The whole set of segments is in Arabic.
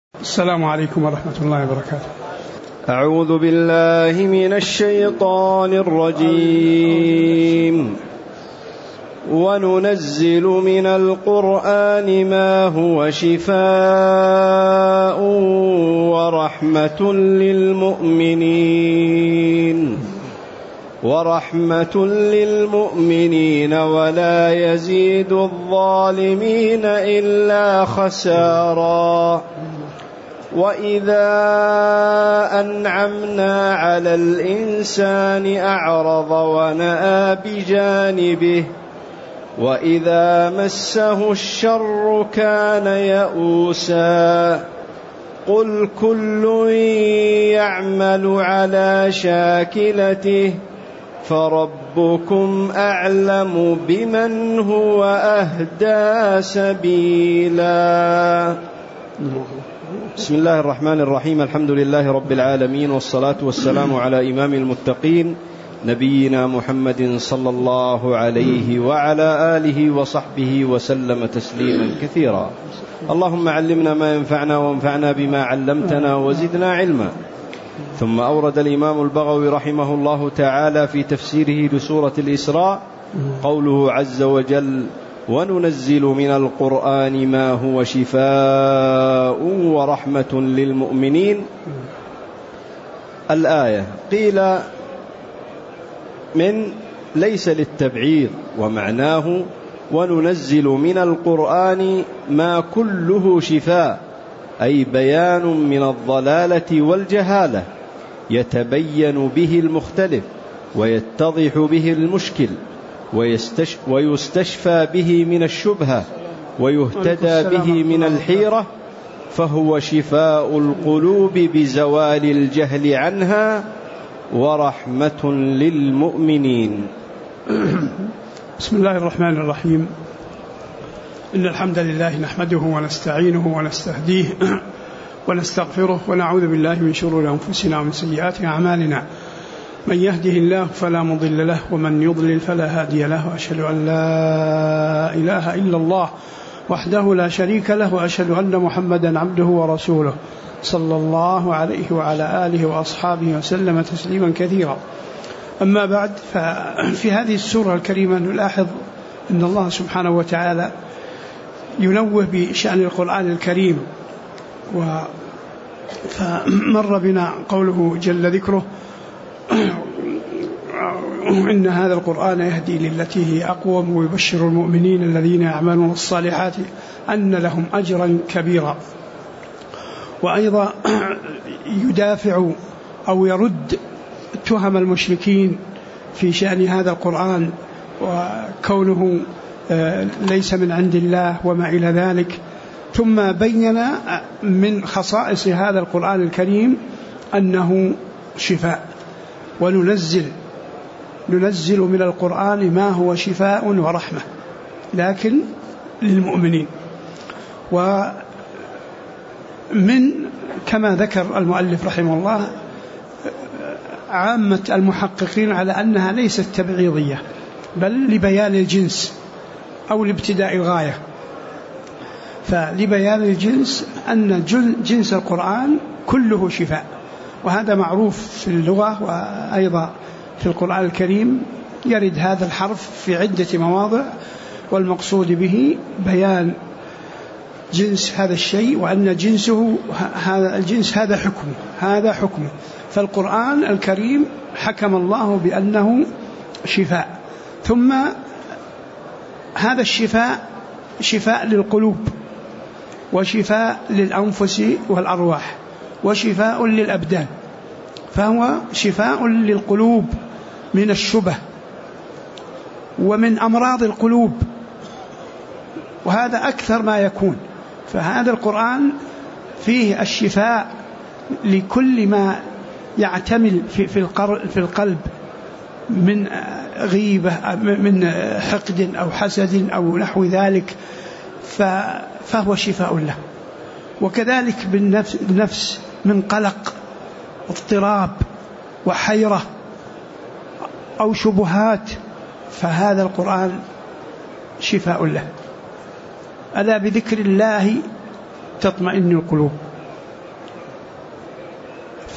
السلام عليكم ورحمة الله وبركاته. أعوذ بالله من الشيطان الرجيم. وننزل من القرآن ما هو شفاء ورحمة للمؤمنين ولا يزيد الظالمين إلا خسارا. وإذا أنعمنا على الإنسان أعرض ونأى بجانبه وإذا مسه الشر كان يئوسا. قل كل يعمل على شاكلته فربكم أعلم بمن هو أهدى سبيلا. بسم الله الرحمن الرحيم. الحمد لله رب العالمين، والصلاة والسلام على إمام المتقين نبينا محمد صلى الله عليه وعلى آله وصحبه وسلم تسليما كثيرا. اللهم علمنا ما ينفعنا وانفعنا بما علمتنا وزدنا علما. ثم أورد الإمام البغوي رحمه الله تعالى في تفسيره لسورة الإسراء قوله عز وجل: وننزل من القرآن ما هو شفاء ورحمة للمؤمنين. الآية قيل من ليس للتبعير، ومعناه وننزل من القرآن ما كله شفاء، أي بيان من الضلالة والجهالة يتبين به المختلف ويتضح به المشكل ويستشفى به من الشبهة ويهتدى به من الحيرة، فهو شفاء القلوب بزوال الجهل عنها ورحمة للمؤمنين. بسم الله الرحمن الرحيم. إن الحمد لله نحمده ونستعينه ونستهديه ونستغفره ونعوذ بالله من شرور أنفسنا ومن سيئات أعمالنا. من يهده الله فلا مضل له ومن يضلل فلا هادي له، وأشهد أن لا إله إلا الله وحده لا شريك له، وأشهد أن محمدا عبده ورسوله صلى الله عليه وعلى آله وأصحابه وسلم تسليما كثيرا. أما بعد، ففي هذه السورة الكريمة نلاحظ أن الله سبحانه وتعالى ينوه بشأن القرآن الكريم، فمر بنا قوله جل ذكره: إن هذا القرآن يهدي للتي هي أقوم ويبشر المؤمنين الذين يعملون الصالحات أن لهم أجرا كبيرا. وأيضا يدافع أو يرد تهم المشركين في شأن هذا القرآن وكونه ليس من عند الله وما إلى ذلك. ثم بين من خصائص هذا القرآن الكريم أنه شفاء. وننزل من القرآن ما هو شفاء ورحمة، لكن للمؤمنين. ومن كما ذكر المؤلف رحمه الله عامة المحققين على أنها ليست تبعيضية، بل لبيان الجنس أو لابتداء الغاية. فلبيان الجنس أن جنس القرآن كله شفاء، وهذا معروف في اللغة، وأيضا في القرآن الكريم يرد هذا الحرف في عدة مواضع، والمقصود به بيان جنس هذا الشيء، وأن جنسه هذا الجنس هذا حكمه. فالقرآن الكريم حكم الله بأنه شفاء. ثم هذا الشفاء شفاء للقلوب، وشفاء للأنفس والأرواح، وشفاء للأبدان. فهو شفاء للقلوب من الشبه ومن أمراض القلوب، وهذا أكثر ما يكون. فهذا القرآن فيه الشفاء لكل ما يعتمل في القلب من غيبة، من حقد أو حسد أو نحو ذلك، فهو شفاء له. وكذلك بالنفس من قلق، اضطراب وحيرة أو شبهات، فهذا القرآن شفاء له. ألا بذكر الله تطمئن القلوب.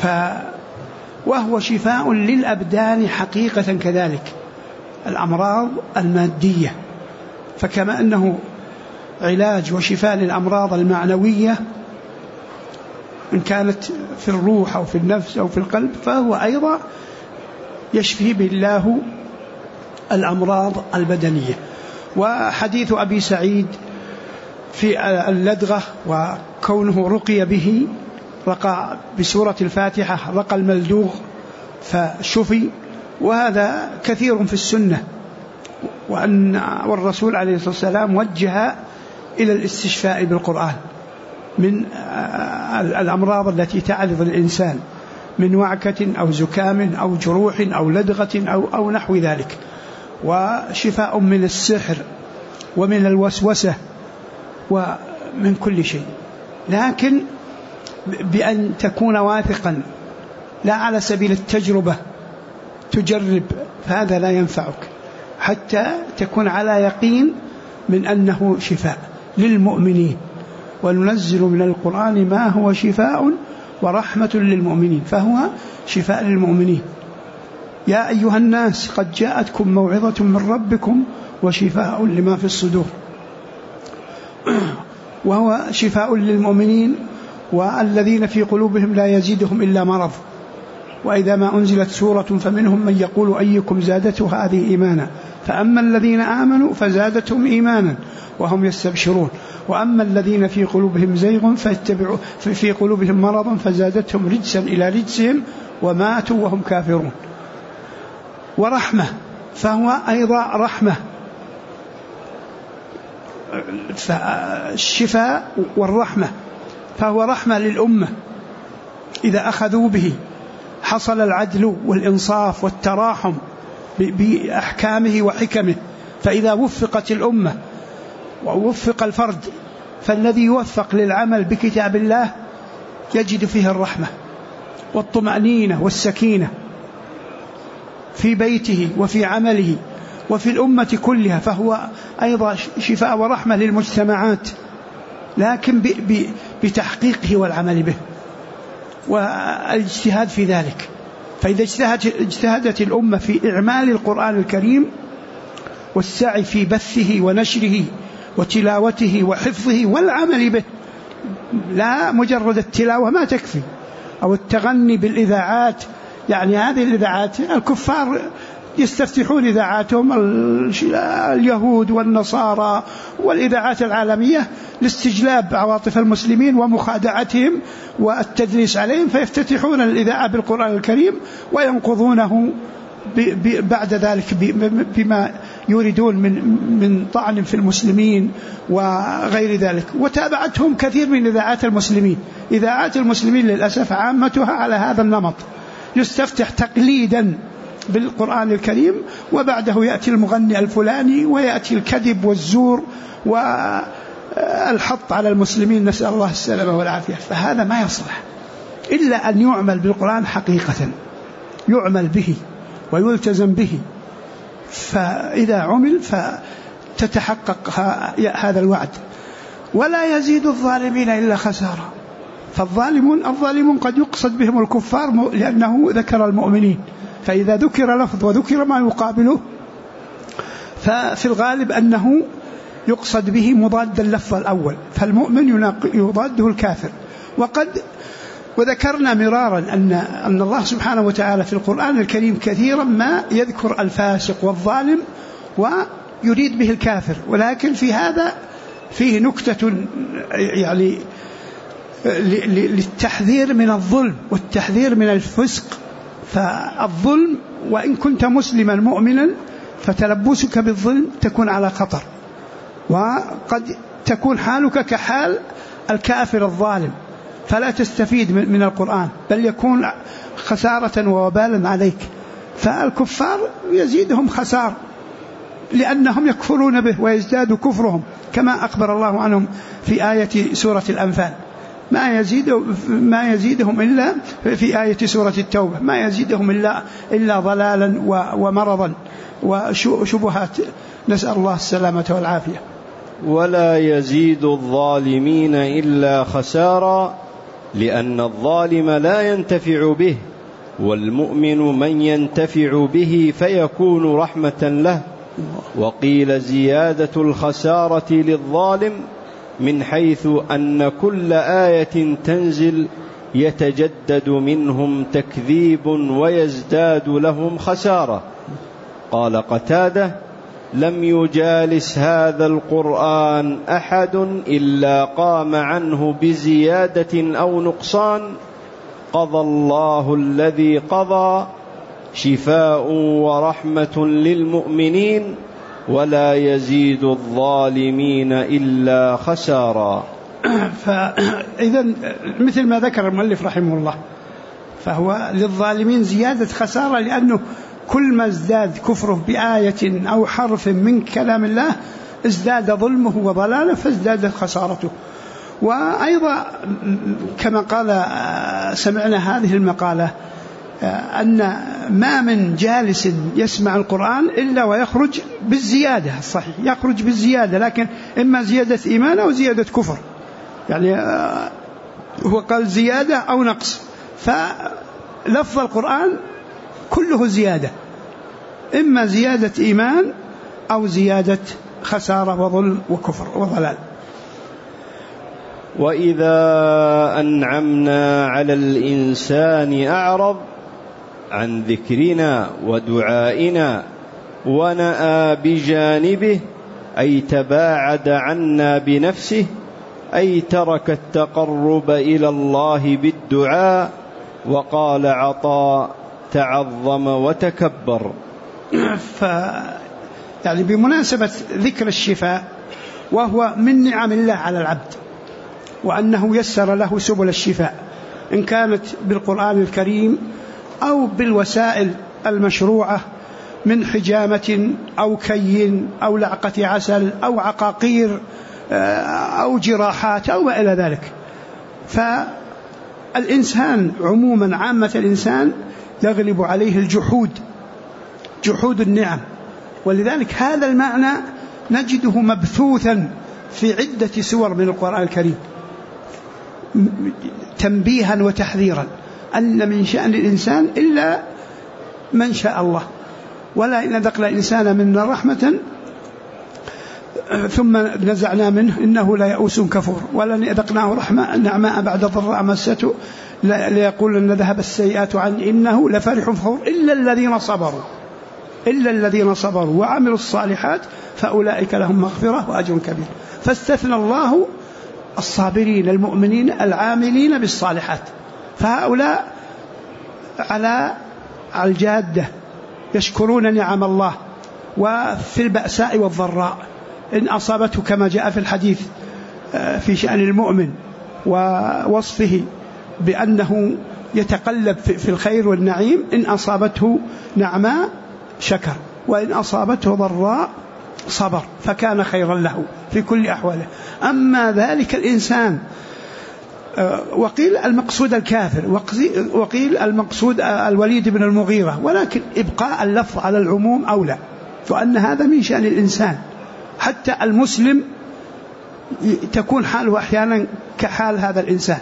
وهو شفاء للأبدان حقيقة كذلك الأمراض المادية، فكما أنه علاج وشفاء للأمراض المعنوية إن كانت في الروح أو في النفس أو في القلب، فهو أيضا يشفي بالله الأمراض البدنية. وحديث أبي سعيد في اللدغة وكونه رقي به، رقى بسورة الفاتحة، رقى الملدوغ فشفي، وهذا كثير في السنة، والرسول عليه الصلاة والسلام وجه إلى الاستشفاء بالقرآن من الأمراض التي تعرض الإنسان من وعكة أو زكام أو جروح أو لدغة أو نحو ذلك، وشفاء من السحر ومن الوسوسة ومن كل شيء، لكن بأن تكون واثقا لا على سبيل التجربة تجرب، فهذا لا ينفعك، حتى تكون على يقين من أنه شفاء للمؤمنين. وننزل من القرآن ما هو شفاء ورحمة للمؤمنين، فهو شفاء للمؤمنين. يا أيها الناس قد جاءتكم موعظة من ربكم وشفاء لما في الصدور، وهو شفاء للمؤمنين والذين في قلوبهم لا يزيدهم إلا مرض. وإذا ما أنزلت سورة فمنهم من يقول أيكم زادته هذه إيمانا، فأما الذين آمنوا فزادتهم إيمانا وهم يستبشرون، وأما الذين في قلوبهم زيغ في قلوبهم مرض فزادتهم رجسا إلى رجسهم وماتوا وهم كافرون. ورحمة، فهو أيضا رحمة، فالشفاء والرحمة، فهو رحمة للأمة إذا أخذوا به حصل العدل والإنصاف والتراحم بأحكامه وحكمه. فإذا وفقت الأمة ووفق الفرد، فالذي يوفق للعمل بكتاب الله يجد فيه الرحمة والطمأنينة والسكينة في بيته وفي عمله وفي الأمة كلها، فهو أيضا شفاء ورحمة للمجتمعات، لكن بتحقيقه والعمل به والاجتهاد في ذلك. فإذا اجتهدت الأمة في إعمال القرآن الكريم والسعي في بثه ونشره وتلاوته وحفظه والعمل به، لا مجرد التلاوة ما تكفي، أو التغني بالإذاعات. يعني هذه الإذاعات الكفار يستفتحون إذاعاتهم، اليهود والنصارى والإذاعات العالمية، لاستجلاب عواطف المسلمين ومخادعتهم والتدليس عليهم، فيفتتحون الإذاعة بالقرآن الكريم وينقضونه بعد ذلك بما يريدون من طعن في المسلمين وغير ذلك. وتابعتهم كثير من إذاعات المسلمين. إذاعات المسلمين للأسف عامتها على هذا النمط، يستفتح تقليدا بالقرآن الكريم وبعده يأتي المغني الفلاني ويأتي الكذب والزور والحط على المسلمين، نسأل الله السلامة والعافية. فهذا ما يصلح إلا أن يعمل بالقرآن حقيقة، يعمل به ويلتزم به، فإذا عمل فتتحقق هذا الوعد. ولا يزيد الظالمين إلا خسارة. فالظالمون قد يقصد بهم الكفار لأنه ذكر المؤمنين، فإذا ذكر لفظ وذكر ما يقابله ففي الغالب أنه يقصد به مضاد اللفظ الأول، فالمؤمن يضاده الكافر. وذكرنا مرارا أن الله سبحانه وتعالى في القرآن الكريم كثيرا ما يذكر الفاسق والظالم ويريد به الكافر، ولكن في هذا فيه نكتة يعني للتحذير من الظلم والتحذير من الفسق. فالظلم وإن كنت مسلما مؤمنا فتلبسك بالظلم تكون على خطر، وقد تكون حالك كحال الكافر الظالم، فلا تستفيد من القرآن، بل يكون خسارة ووبالا عليك. فالكفار يزيدهم خسار لأنهم يكفرون به ويزداد كفرهم، كما أخبر الله عنهم في آية سورة الأنفال. ما يزيدهم إلا في آية سورة التوبة، ما يزيدهم إلا ضلالا ومرضا وشبهات، نسأل الله السلامة والعافية. ولا يزيد الظالمين إلا خسارا لأن الظالم لا ينتفع به، والمؤمن من ينتفع به فيكون رحمة له. وقيل زيادة الخسارة للظالم من حيث أن كل آية تنزل يتجدد منهم تكذيب ويزداد لهم خسارة. قال قتادة: لم يجالس هذا القرآن أحد إلا قام عنه بزيادة أو نقصان، قضى الله الذي قضى، شفاء ورحمة للمؤمنين، ولا يزيد الظالمين إلا خسارا. فإذا مثل ما ذكر المؤلف رحمه الله، فهو للظالمين زيادة خسارة، لأنه كل ما ازداد كفره بآية أو حرف من كلام الله ازداد ظلمه وضلاله، فازداد خسارته. وأيضا كما قال سمعنا هذه المقالة أن ما من جالس يسمع القرآن إلا ويخرج بالزيادة. الصحيح يخرج بالزيادة، لكن إما زيادة إيمان أو زيادة كفر، يعني هو قال زيادة أو نقص، فلفظ القرآن كله زيادة، إما زيادة إيمان أو زيادة خسارة وظلم وكفر وضلال. وإذا أنعمنا على الإنسان أعرض عن ذكرنا ودعائنا ونأى بجانبه، أي تباعد عنا بنفسه، أي ترك التقرب إلى الله بالدعاء. وقال عطاء: تعظم وتكبر. يعني بمناسبة ذكر الشفاء، وهو من نعم الله على العبد، وأنه يسر له سبل الشفاء، إن كانت بالقرآن الكريم أو بالوسائل المشروعة من حجامة أو كي أو لعقة عسل أو عقاقير أو جراحات أو ما إلى ذلك. فالإنسان عموما، عامة الإنسان يغلب عليه الجحود، جحود النعم، ولذلك هذا المعنى نجده مبثوثا في عدة سور من القرآن الكريم، تنبيها وتحذيرا أن من شأن الإنسان إلا من شاء الله، ولا إن ذقنا الإنسان منا رحمة ثم نزعنا منه إنه لا يئوس كفور، ولن يذقناه رحمة نعماء بعد ضراء مسته ليقول أن ذهب السيئات عن إنه لفرح فخور إلا الذين صبروا وعملوا الصالحات فأولئك لهم مغفرة وأجر كبير. فاستثنى الله الصابرين المؤمنين العاملين بالصالحات، فهؤلاء على الجادة يشكرون نعم الله، وفي البأساء والضراء إن أصابته، كما جاء في الحديث في شأن المؤمن ووصفه بأنه يتقلب في الخير والنعيم، إن أصابته نعماء شكر، وإن أصابته ضراء صبر، فكان خيرا له في كل أحواله. أما ذلك الإنسان، وقيل المقصود الكافر، وقيل المقصود الوليد بن المغيرة، ولكن إبقاء اللفظ على العموم أولى، وأن هذا من شأن الإنسان. حتى المسلم تكون حاله أحيانا كحال هذا الإنسان،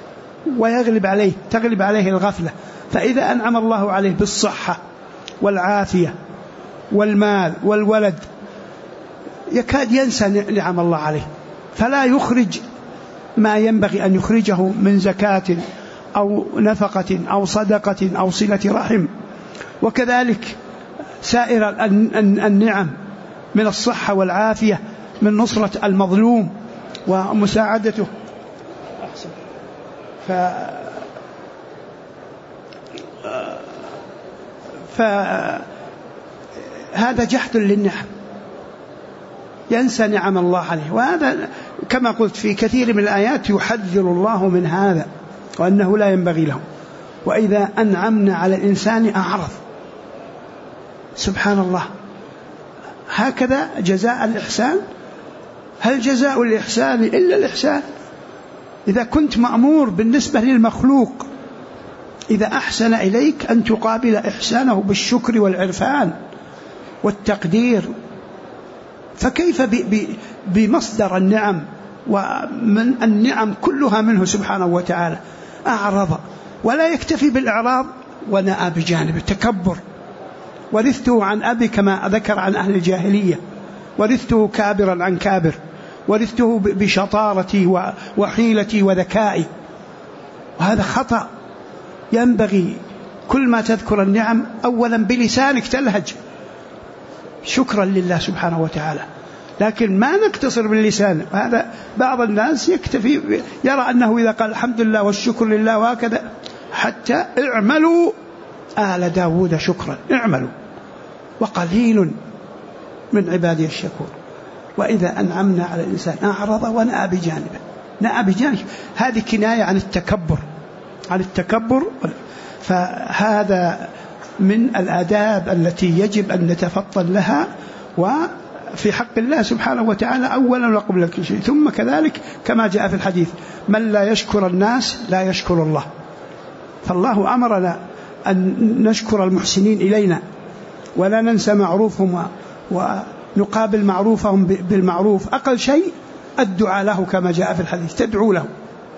تغلب عليه الغفلة. فإذا أنعم الله عليه بالصحة والعافية والمال والولد يكاد ينسى نعم الله عليه، فلا يخرج ما ينبغي أن يخرجه من زكاة أو نفقة أو صدقة أو صلة رحم. وكذلك سائر النعم من الصحة والعافية، من نصرة المظلوم ومساعدته. فهذا جحد للنعم، ينسى نعم الله عليه. وهذا كما قلت في كثير من الآيات يحذر الله من هذا، وأنه لا ينبغي له. وإذا أنعمنا على الإنسان أعرض. سبحان الله، هكذا جزاء الإحسان. هل جزاء الإحسان إلا الإحسان؟ إذا كنت مأمور بالنسبة للمخلوق إذا أحسن إليك أن تقابل إحسانه بالشكر والعرفان والتقدير، فكيف بمصدر النعم؟ ومن النعم كلها منه سبحانه وتعالى، أعرض، ولا يكتفي بالإعراض ونأى بجانبه، تكبر. ورثته عن أبي كما ذكر عن أهل الجاهلية، ورثته كابرا عن كابر، ورثته بشطارتي وحيلتي وذكائي. وهذا خطأ. ينبغي كل ما تذكر النعم أولا بلسانك تلهج شكرا لله سبحانه وتعالى، لكن ما نقتصر باللسان. هذا بعض الناس يكتفي، يرى أنه إذا قال الحمد لله والشكر لله وهكذا، حتى اعملوا آل داود شكرا، اعملوا، وقليل من عبادي الشكور. وإذا أنعمنا على الإنسان أعرض ونأى بجانبه، نأى بجانبه، هذه كناية عن التكبر، عن التكبر. فهذا من الآداب التي يجب أن نتفطن لها، وفي حق الله سبحانه وتعالى أولا وقبل كل شيء. ثم كذلك كما جاء في الحديث: من لا يشكر الناس لا يشكر الله. فالله أمرنا أن نشكر المحسنين إلينا، ولا ننسى معروفهم، ونقابل معروفهم بالمعروف. أقل شيء الدعاء له كما جاء في الحديث، تدعو له.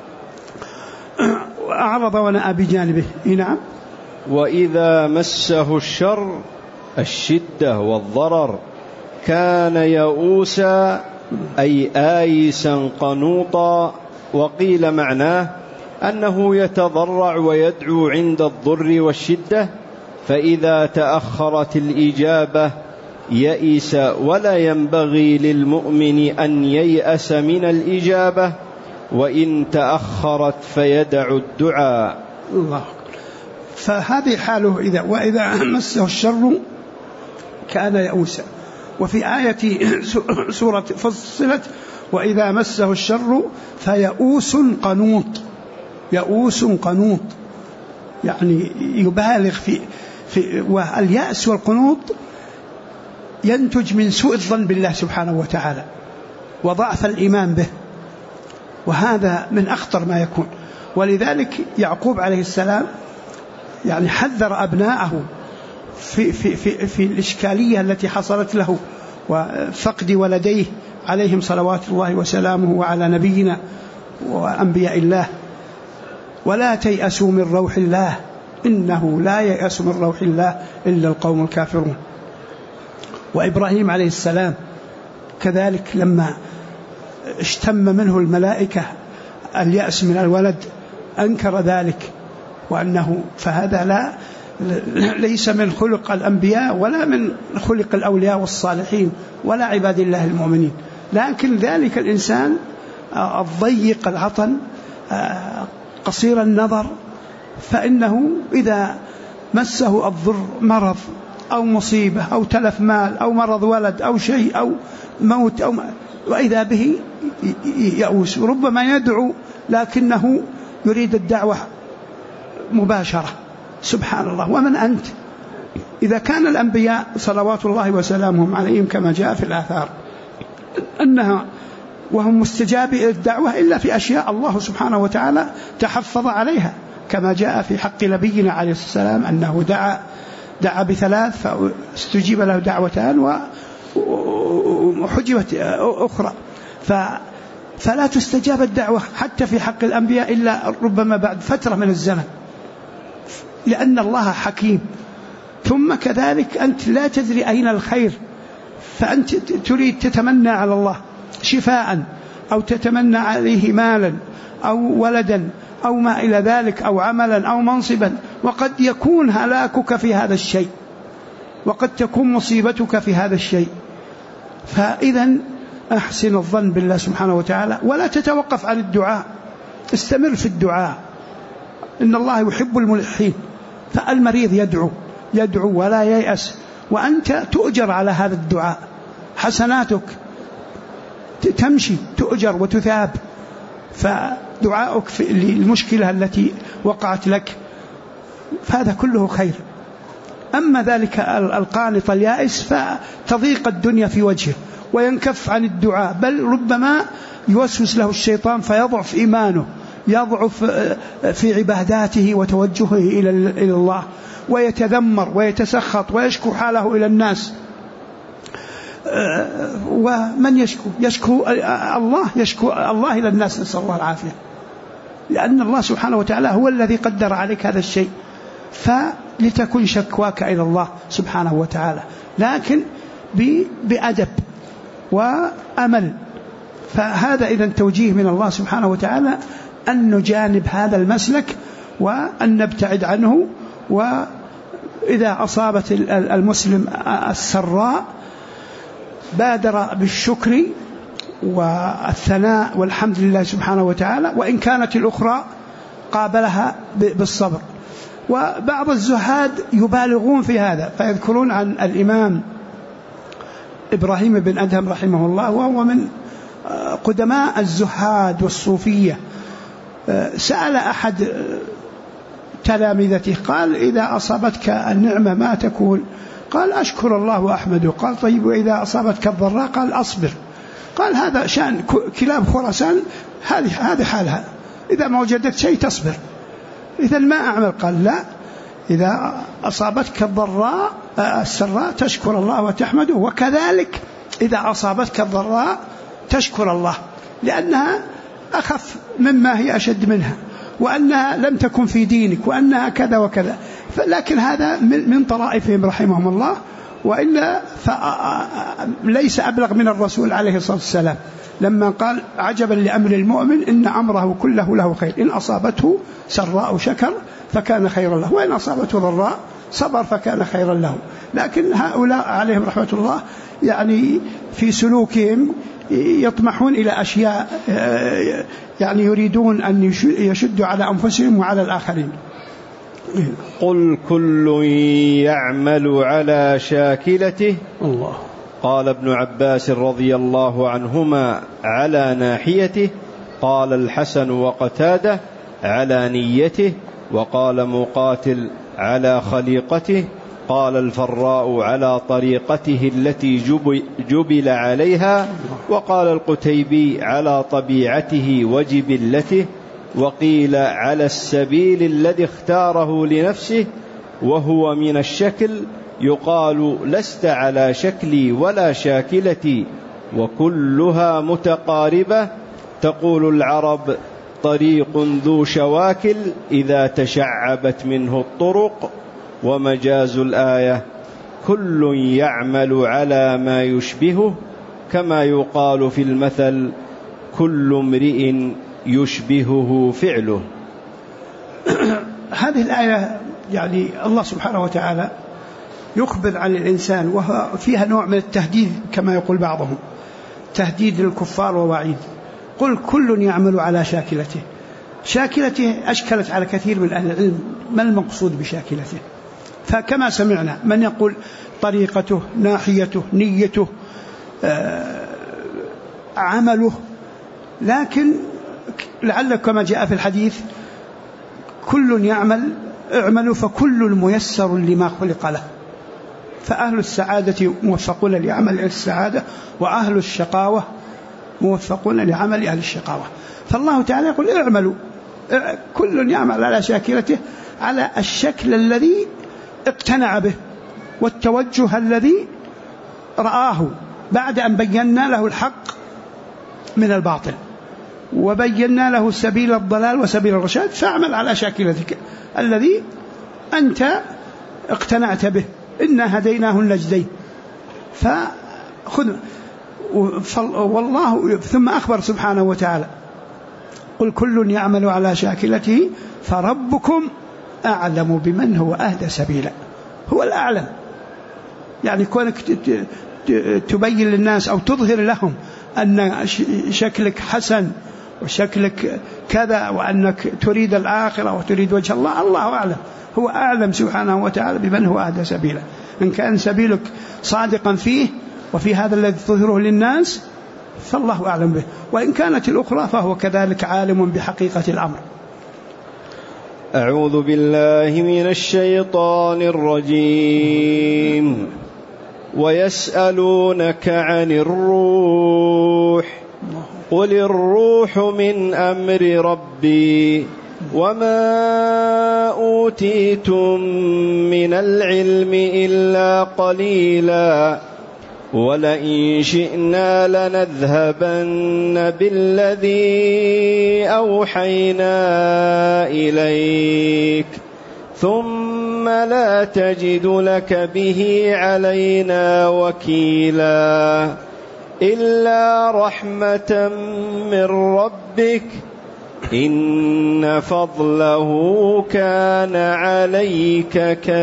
أعرض ونأى بجانبه. نعم. وإذا مسه الشر، الشدة والضرر، كان يئوسا أي آيسا قنوطا. وقيل معناه أنه يتضرع ويدعو عند الضر والشدة، فإذا تأخرت الإجابة يئس. ولا ينبغي للمؤمن أن ييأس من الإجابة، وإن تأخرت فيدع الدعاء. الله. فهذه حاله وإذا مسه الشر كان يئوسا. وفي آية سورة فصلت: وإذا مسه الشر فيئوس قنوط. يئوس قنوط يعني يبالغ في واليأس والقنوط ينتج من سوء الظن بالله سبحانه وتعالى وضعف الإيمان به، وهذا من أخطر ما يكون. ولذلك يعقوب عليه السلام يعني حذر أبناءه في الإشكالية التي حصلت له وفقد ولديه عليهم صلوات الله وسلامه وعلى نبينا وأنبياء الله: ولا تيأسوا من روح الله إنه لا ييأس من روح الله إلا القوم الكافرون. وإبراهيم عليه السلام كذلك لما اشتم منه الملائكة اليأس من الولد أنكر ذلك، وأنه فهذا ليس من خلق الأنبياء ولا من خلق الأولياء والصالحين ولا عباد الله المؤمنين. لكن ذلك الإنسان الضيق العطن قصير النظر، فإنه إذا مسه الضر، مرض أو مصيبة أو تلف مال أو مرض ولد أو شيء أو موت وإذا به يأوس. ربما يدعو لكنه يريد الدعوة مباشرة. سبحان الله. ومن أنت؟ إذا كان الأنبياء صلوات الله وسلامهم عليهم كما جاء في الآثار أنها وهم مستجابي الدعوة إلا في أشياء الله سبحانه وتعالى تحفظ عليها، كما جاء في حق نبينا عليه السلام أنه دعا بثلاث فاستجيب له دعوتان وحجبت أخرى. فلا تستجاب الدعوة حتى في حق الأنبياء إلا ربما بعد فترة من الزمن، لأن الله حكيم. ثم كذلك أنت لا تدري أين الخير، فأنت تريد تتمنى على الله شفاء أو تتمنى عليه مالا أو ولدا أو ما إلى ذلك أو عملا أو منصبا، وقد يكون هلاكك في هذا الشيء وقد تكون مصيبتك في هذا الشيء. فإذا أحسن الظن بالله سبحانه وتعالى ولا تتوقف عن الدعاء، استمر في الدعاء، إن الله يحب الملحين. فالمريض يدعو ولا ييأس، وأنت تؤجر على هذا الدعاء، حسناتك تمشي تؤجر وتثاب. فدعاؤك للمشكلة التي وقعت لك فهذا كله خير. أما ذلك القانط اليائس فتضيق الدنيا في وجهه وينكف عن الدعاء، بل ربما يوسوس له الشيطان فيضعف إيمانه، يضعف في عباداته وتوجهه إلى الله، ويتذمر ويتسخط ويشكو حاله إلى الناس. ومن يشكو الله إلى الناس، نسأل الله العافية. لأن الله سبحانه وتعالى هو الذي قدر عليك هذا الشيء، فلتكن شكواك إلى الله سبحانه وتعالى، لكن بأدب وأمل. فهذا إذن توجيه من الله سبحانه وتعالى أن نجانب هذا المسلك وأن نبتعد عنه. وإذا أصابت المسلم السراء بادر بالشكر والثناء والحمد لله سبحانه وتعالى، وإن كانت الأخرى قابلها بالصبر. وبعض الزهاد يبالغون في هذا، فيذكرون عن الإمام إبراهيم بن أدهم رحمه الله، وهو من قدماء الزهاد والصوفية، سأل أحد تلامذته قال: إذا أصابتك النعمة ما تقول؟ قال: أشكر الله وأحمده. قال: طيب وإذا أصابتك الضراء؟ قال: أصبر. قال: هذا شأن كلاب خراسان، هذه حالها، إذا ما وجدت شيء تصبر، إذا ما أعمل. قال: لا، إذا أصابتك الضراء السراء تشكر الله وتحمده، وكذلك إذا أصابتك الضراء تشكر الله، لأنها أخف مما هي أشد منها، وأنها لم تكن في دينك، وأنها كذا وكذا. لكن هذا من طرائفهم رحمهم الله، وإلا ليس أبلغ من الرسول عليه الصلاة والسلام لما قال: عجبا لأمر المؤمن إن أمره كله له خير، إن أصابته سراء شكر فكان خيرا له، وإن أصابته ضراء صبر فكان خيرا له. لكن هؤلاء عليهم رحمة الله يعني في سلوكهم يطمحون إلى أشياء، يعني يريدون أن يشدوا على أنفسهم وعلى الآخرين. قل كل يعمل على شاكلته. الله. قال ابن عباس رضي الله عنهما: على ناحيته. قال الحسن وقتادة: على نيته. وقال مقاتل: على خليقته. قال الفراء: على طريقته التي جبل عليها. وقال القتيبي: على طبيعته وجبلته. وقيل: على السبيل الذي اختاره لنفسه، وهو من الشكل، يقال: لست على شكلي ولا شاكلتي، وكلها متقاربة. تقول العرب: طريق ذو شواكل إذا تشعبت منه الطرق. ومجاز الآية: كل يعمل على ما يشبهه، كما يقال في المثل: كل امرئ يشبهه فعله. هذه الآية يعني الله سبحانه وتعالى يخبر عن الإنسان، وفيها نوع من التهديد كما يقول بعضهم، تهديد للكفار ووعيد. قل كل يعمل على شاكلته. شاكلته أشكلت على كثير من أهل العلم، ما المقصود بشاكلته؟ فكما سمعنا من يقول طريقته، ناحيته، نيته، عمله، لكن لعل كما جاء في الحديث: كل يعمل اعملوا فكل ميسر لما خلق له. فأهل السعادة موفقون لعمل أهل السعادة، وأهل الشقاوة موفقون لعمل أهل الشقاوة. فالله تعالى يقول: اعملوا، كل يعمل على شاكلته، على الشكل الذي اقتنع به والتوجه الذي رآه، بعد أن بينا له الحق من الباطل وبينا له سبيل الضلال وسبيل الرشاد، فاعمل على شاكلتك الذي أنت اقتنعت به. إنا هديناه النجدين، فخذ. والله ثم أخبر سبحانه وتعالى: قل كل يعمل على شاكلته فربكم أعلم بمن هو أهدى سبيلا. هو الأعلم، يعني كونك تبين للناس أو تظهر لهم أن شكلك حسن وشكلك كذا، وأنك تريد الآخرة وتريد وجه الله، الله أعلم، هو أعلم سبحانه وتعالى بمن هو أهدى سبيلا. إن كان سبيلك صادقا فيه وفي هذا الذي تظهره للناس فالله أعلم به، وإن كانت الأخرى فهو كذلك عالم بحقيقة الأمر. أعوذ بالله من الشيطان الرجيم. ويسألونك عن الروح، قل الروح من أمر ربي وما أوتيتم من العلم إلا قليلا ولئن شئنا لنذهبن بالذي أوحينا إليك ثم لا تجد لك به علينا وكيلا إلا رحمة من ربك إن فضله كان عليك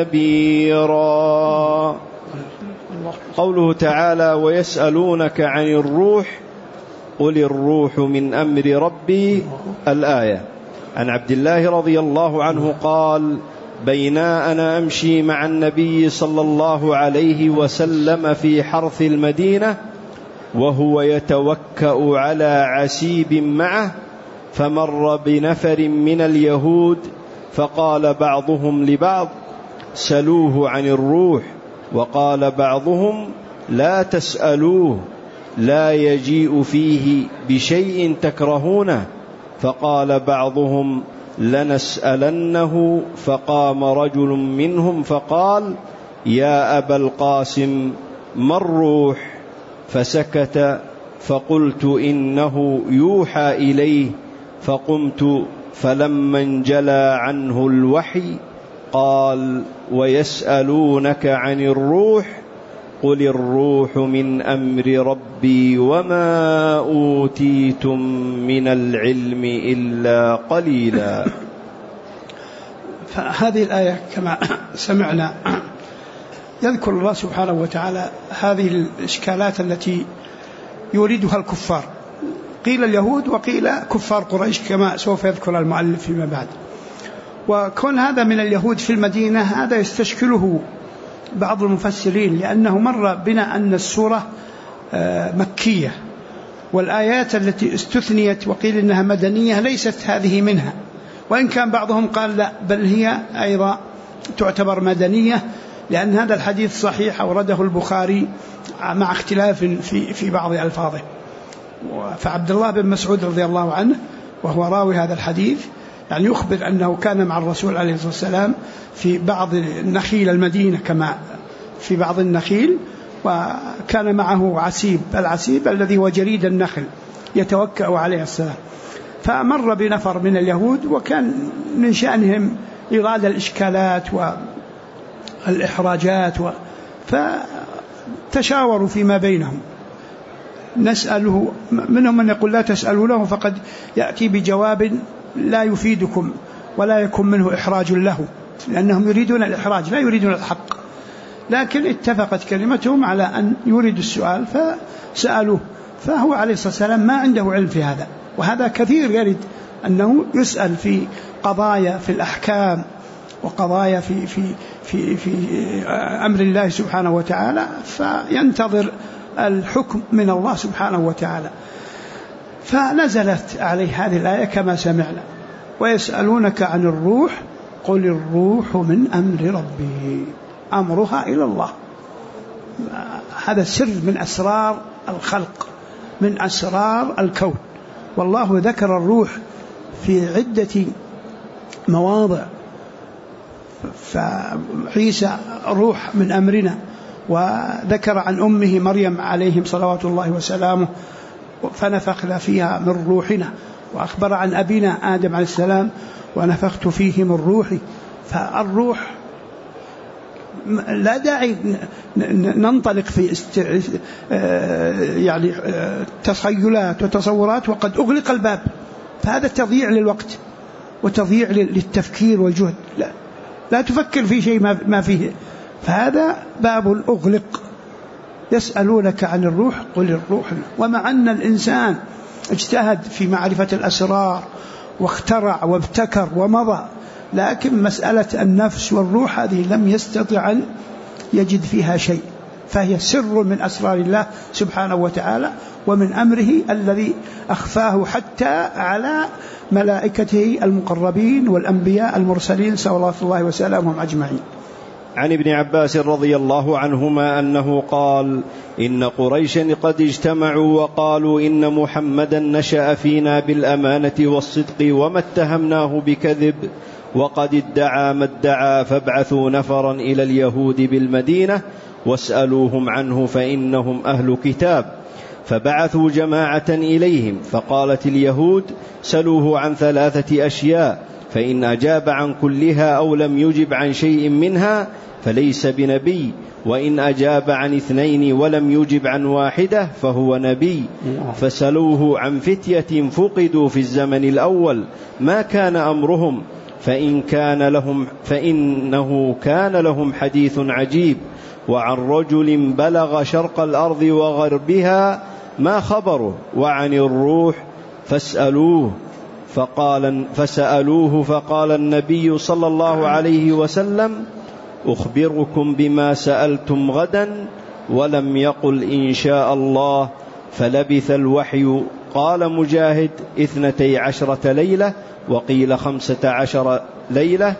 كبيرا. قوله تعالى: ويسألونك عن الروح قل الروح من أمر ربي، الآية. عن عبد الله رضي الله عنه قال: بينا أنا أمشي مع النبي صلى الله عليه وسلم في حرث المدينة وهو يتوكأ على عسيب معه، فمر بنفر من اليهود فقال بعضهم لبعض: سلوه عن الروح، وقال بعضهم: لا تسألوه لا يجيء فيه بشيء تكرهونه، فقال بعضهم: لنسألنه. فقام رجل منهم فقال: يا أبا القاسم ما الروح؟ فسكت، فقلت: إنه يوحى إليه. فقمت، فلما انجلى عنه الوحي قال: ويسألونك عن الروح قل الروح من أمر ربي وما أوتيتم من العلم إلا قليلا. فهذه الآية كما سمعنا يذكر الله سبحانه وتعالى هذه الإشكالات التي يريدها الكفار، قيل اليهود وقيل كفار قريش كما سوف يذكر المؤلف فيما بعد. وكون هذا من اليهود في المدينة هذا يستشكله بعض المفسرين، لأنه مر بنا أن السورة مكية، والآيات التي استثنيت وقيل إنها مدنية ليست هذه منها، وإن كان بعضهم قال لا بل هي أيضا تعتبر مدنية، لأن هذا الحديث صحيح أورده البخاري مع اختلاف في بعض ألفاظه. فعبد الله بن مسعود رضي الله عنه وهو راوي هذا الحديث يعني يخبر أنه كان مع الرسول عليه الصلاة والسلام في بعض النخيل المدينة كما في بعض النخيل، وكان معه عسيب، العسيب الذي هو جريد النخل يتوكأ عليه السلام. فمر بنفر من اليهود وكان من شأنهم إيراد الإشكالات والإحراجات، فتشاوروا فيما بينهم. نسأله، منهم من يقول لا تسألوا له فقد يأتي بجواب لا يفيدكم ولا يكون منه إحراج له، لأنهم يريدون الإحراج لا يريدون الحق، لكن اتفقت كلمتهم على أن يريدوا السؤال فسألوه. فهو عليه الصلاة والسلام ما عنده علم في هذا، وهذا كثير يرد أنه يسأل في قضايا في الأحكام وقضايا في أمر الله سبحانه وتعالى، فينتظر الحكم من الله سبحانه وتعالى. فنزلت عليه هذه الآية كما سمعنا: ويسألونك عن الروح قل الروح من أمر ربي، أمرها إلى الله. هذا سر من أسرار الخلق، من أسرار الكون، والله ذكر الروح في عدة مواضع. فعيسى روح من أمرنا، وذكر عن أمه مريم عليهم صلوات الله وسلامه فنفخنا فيها من روحنا، وأخبر عن أبينا آدم عليه السلام ونفخت فيه من روحي. فالروح لا داعي ننطلق في يعني تخيلات وتصورات وقد أغلق الباب، فهذا تضييع للوقت وتضييع للتفكير والجهد. لا تفكر في شيء ما فيه، فهذا باب أغلق. يسألونك عن الروح قل الروح. ومع أن الإنسان اجتهد في معرفة الأسرار واخترع وابتكر ومضى، لكن مسألة النفس والروح هذه لم يستطع أن يجد فيها شيء، فهي سر من أسرار الله سبحانه وتعالى ومن أمره الذي أخفاه حتى على ملائكته المقربين والأنبياء المرسلين صلوات الله وسلامهم أجمعين. عن ابن عباس رضي الله عنهما أنه قال: إن قريشا قد اجتمعوا وقالوا إن محمدا نشأ فينا بالأمانة والصدق وما اتهمناه بكذب، وقد ادعى ما ادعى، فابعثوا نفرا إلى اليهود بالمدينة واسألوهم عنه فإنهم أهل كتاب. فبعثوا جماعة إليهم، فقالت اليهود: سلوه عن 3 أشياء، فإن أجاب عن كلها أو لم يجب عن شيء منها فليس بنبي، وإن أجاب عن 2 ولم يجب عن واحدة فهو نبي. فسلوه عن فتية فقدوا في الزمن الأول ما كان أمرهم، فإنه كان لهم حديث عجيب، وعن رجل بلغ شرق الأرض وغربها ما خبره، وعن الروح فسألوه فقال النبي صلى الله عليه وسلم: أخبركم بما سألتم غدا، ولم يقل إن شاء الله. فلبث الوحي، قال مجاهد، 12 ليلة، وقيل 15 ليلة،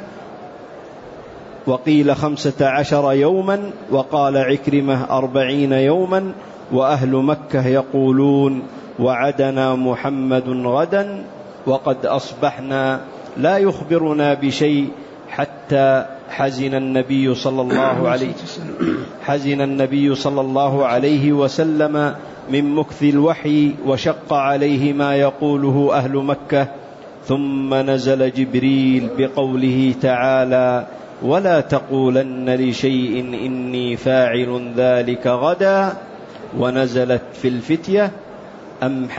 وقيل 15 يوما، وقال عكرمة 40 يوما. وأهل مكة يقولون: وعدنا محمد غدا وقد أصبحنا لا يخبرنا بشيء، حتى حزن النبي صلى الله عليه وسلم من مكث الوحي، وشق عليه ما يقوله أهل مكة. ثم نزل جبريل بقوله تعالى: ولا تقولن لشيء إني فاعل ذلك غدا. ونزلت في الفتية: أم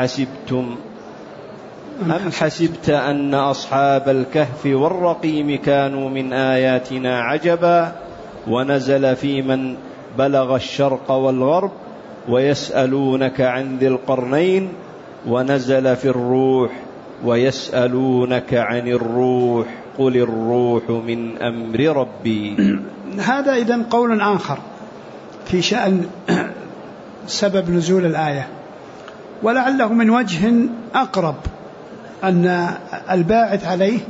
حسبت أن أصحاب الكهف والرقيم كانوا من آياتنا عجبا. ونزل في من بلغ الشرق والغرب، ويسألونك عن ذي القرنين. ونزل في الروح: ويسألونك عن الروح قل الروح من أمر ربي. هذا إذن قول آخر في شأن سبب نزول الآية، ولعله من وجه أقرب أن الباعث عليه